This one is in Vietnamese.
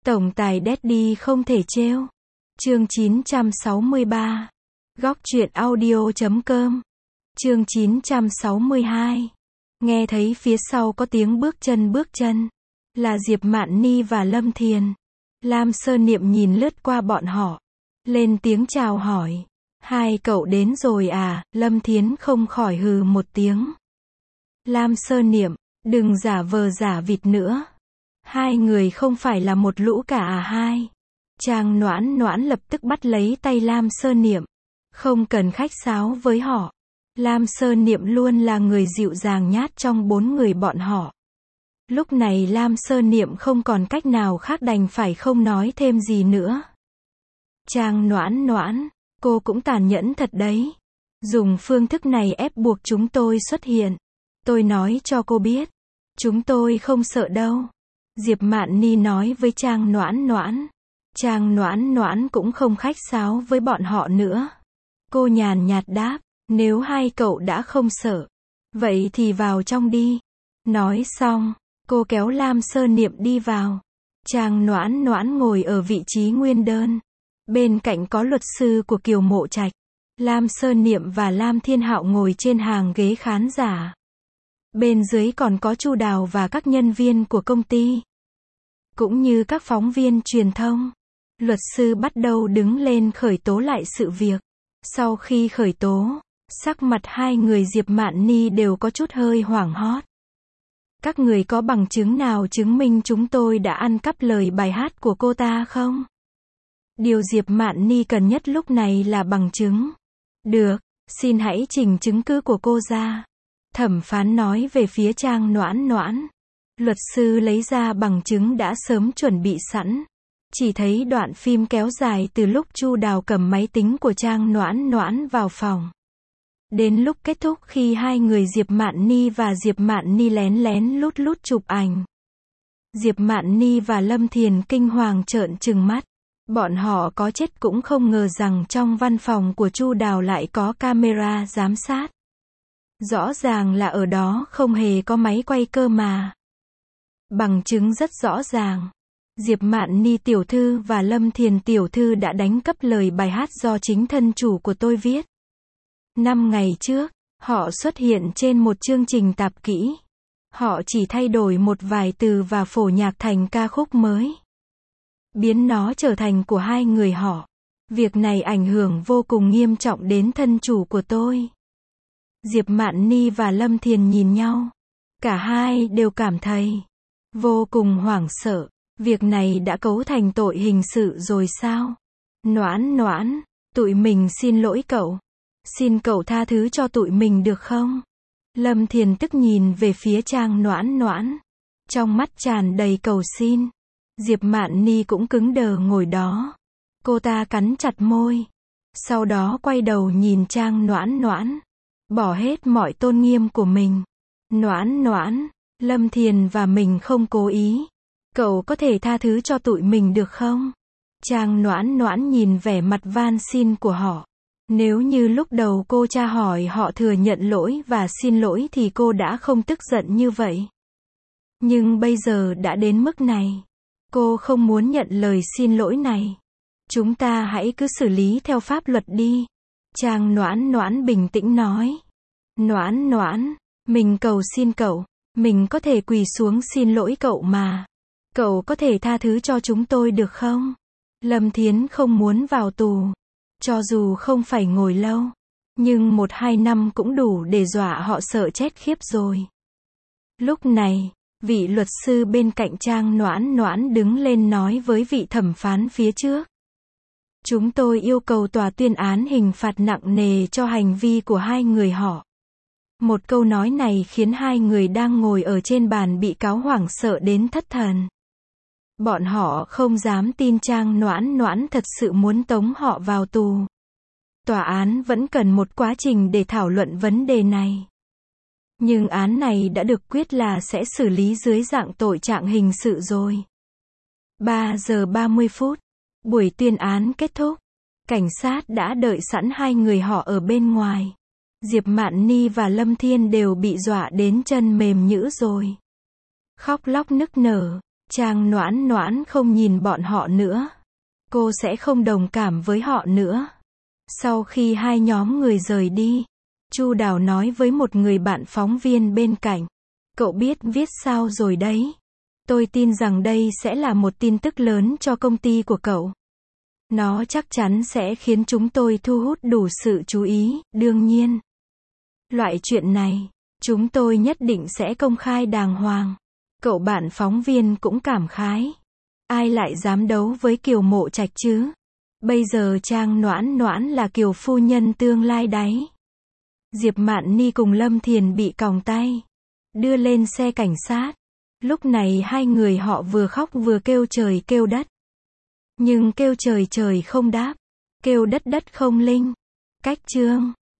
Tổng tài Daddy không thể trêu. Chương 963. Góc truyện audio.com. Chương 962. Nghe thấy phía sau có tiếng bước chân. Là Diệp Mạn Ni và Lâm Thiền. Lam Sơ Niệm nhìn lướt qua bọn họ. Lên tiếng chào hỏi. Hai cậu đến rồi à? Lâm Thiến không khỏi hừ một tiếng. Lam Sơ Niệm, đừng giả vờ giả vịt nữa. Hai người không phải là một lũ cả à hai? Trang Noãn lập tức bắt lấy tay Lam Sơ Niệm. Không cần khách sáo với họ. Lam Sơ Niệm luôn là người dịu dàng nhát trong bốn người bọn họ. Lúc này Lam Sơ Niệm không còn cách nào khác đành phải không nói thêm gì nữa. Trang Noãn, cô cũng tàn nhẫn thật đấy. Dùng phương thức này ép buộc chúng tôi xuất hiện. Tôi nói cho cô biết. Chúng tôi không sợ đâu. Diệp Mạn Ni nói với Trang Noãn. Trang Noãn cũng không khách sáo với bọn họ nữa. Cô nhàn nhạt đáp, nếu hai cậu đã không sợ, vậy thì vào trong đi. Nói xong, cô kéo Lam Sơ Niệm đi vào. Trang Noãn ngồi ở vị trí nguyên đơn. Bên cạnh có luật sư của Kiều Mộ Trạch. Lam Sơ Niệm và Lam Thiên Hạo ngồi trên hàng ghế khán giả. Bên dưới còn có Chu Đào và các nhân viên của công ty. Cũng như các phóng viên truyền thông. Luật sư bắt đầu đứng lên khởi tố lại sự việc. Sau khi khởi tố, sắc mặt hai người Diệp Mạn Ni đều có chút hơi hoảng hốt. Các người có bằng chứng nào chứng minh chúng tôi đã ăn cắp lời bài hát của cô ta không? Điều Diệp Mạn Ni cần nhất lúc này là bằng chứng. Được, xin hãy trình chứng cứ của cô ra. Thẩm phán nói về phía Trang Noãn. Luật sư lấy ra bằng chứng đã sớm chuẩn bị sẵn. Chỉ thấy đoạn phim kéo dài từ lúc Chu Đào cầm máy tính của Trang Noãn vào phòng. Đến lúc kết thúc khi hai người Diệp Mạn Ni và Diệp Mạn Ni lén lút chụp ảnh. Diệp Mạn Ni và Lâm Thiền kinh hoàng trợn trừng mắt. Bọn họ có chết cũng không ngờ rằng trong văn phòng của Chu Đào lại có camera giám sát. Rõ ràng là ở đó không hề có máy quay cơ mà. Bằng chứng rất rõ ràng. Diệp Mạn Ni tiểu thư và Lâm Thiền tiểu thư đã đánh cắp lời bài hát do chính thân chủ của tôi viết. 5 ngày trước, họ xuất hiện trên một chương trình tạp kỹ. Họ chỉ thay đổi một vài từ và phổ nhạc thành ca khúc mới. Biến nó trở thành của hai người họ. Việc này ảnh hưởng vô cùng nghiêm trọng đến thân chủ của tôi. Diệp Mạn Ni và Lâm Thiền nhìn nhau. Cả hai đều cảm thấy vô cùng hoảng sợ. Việc này đã cấu thành tội hình sự rồi sao? Noãn, tụi mình xin lỗi cậu. Xin cậu tha thứ cho tụi mình được không? Lâm Thiền tức nhìn về phía Trang Noãn. Trong mắt tràn đầy cầu xin. Diệp Mạn Ni cũng cứng đờ ngồi đó. Cô ta cắn chặt môi. Sau đó quay đầu nhìn Trang Noãn. Bỏ hết mọi tôn nghiêm của mình. Noãn, Lâm Thiền và mình không cố ý. Cậu có thể tha thứ cho tụi mình được không? Trang Noãn nhìn vẻ mặt van xin của họ. Nếu như lúc đầu cô tra hỏi họ thừa nhận lỗi và xin lỗi thì cô đã không tức giận như vậy. Nhưng bây giờ đã đến mức này. Cô không muốn nhận lời xin lỗi này. Chúng ta hãy cứ xử lý theo pháp luật đi. Trang Noãn bình tĩnh nói. Noãn, mình cầu xin cậu. Mình có thể quỳ xuống xin lỗi cậu mà. Cậu có thể tha thứ cho chúng tôi được không? Lâm Thiến không muốn vào tù. Cho dù không phải ngồi lâu. Nhưng 1-2 năm cũng đủ để dọa họ sợ chết khiếp rồi. Lúc này, vị luật sư bên cạnh Trang Noãn đứng lên nói với vị thẩm phán phía trước. Chúng tôi yêu cầu tòa tuyên án hình phạt nặng nề cho hành vi của hai người họ. Một câu nói này khiến hai người đang ngồi ở trên bàn bị cáo hoảng sợ đến thất thần. Bọn họ không dám tin Trang Noãn thật sự muốn tống họ vào tù. Tòa án vẫn cần một quá trình để thảo luận vấn đề này. Nhưng án này đã được quyết là sẽ xử lý dưới dạng tội trạng hình sự rồi. 3 giờ 30 phút. Buổi tuyên án kết thúc. Cảnh sát đã đợi sẵn hai người họ ở bên ngoài. Diệp Mạn Ni và Lâm Thiên đều bị dọa đến chân mềm nhũn rồi. Khóc lóc nức nở. Trang Noãn Noãn không nhìn bọn họ nữa. Cô sẽ không đồng cảm với họ nữa. Sau khi hai nhóm người rời đi, Chu Đào nói với một người bạn phóng viên bên cạnh. Cậu biết viết sao rồi đấy. Tôi tin rằng đây sẽ là một tin tức lớn cho công ty của cậu. Nó chắc chắn sẽ khiến chúng tôi thu hút đủ sự chú ý, đương nhiên. Loại chuyện này, chúng tôi nhất định sẽ công khai đàng hoàng. Cậu bạn phóng viên cũng cảm khái. Ai lại dám đấu với Kiều Mộ Trạch chứ? Bây giờ Trang Noãn Noãn là Kiều phu nhân tương lai đấy. Diệp Mạn Ni cùng Lâm Thiền bị còng tay, đưa lên xe cảnh sát. Lúc này hai người họ vừa khóc vừa kêu trời kêu đất. Nhưng kêu trời trời không đáp, kêu đất đất không linh. Cách chương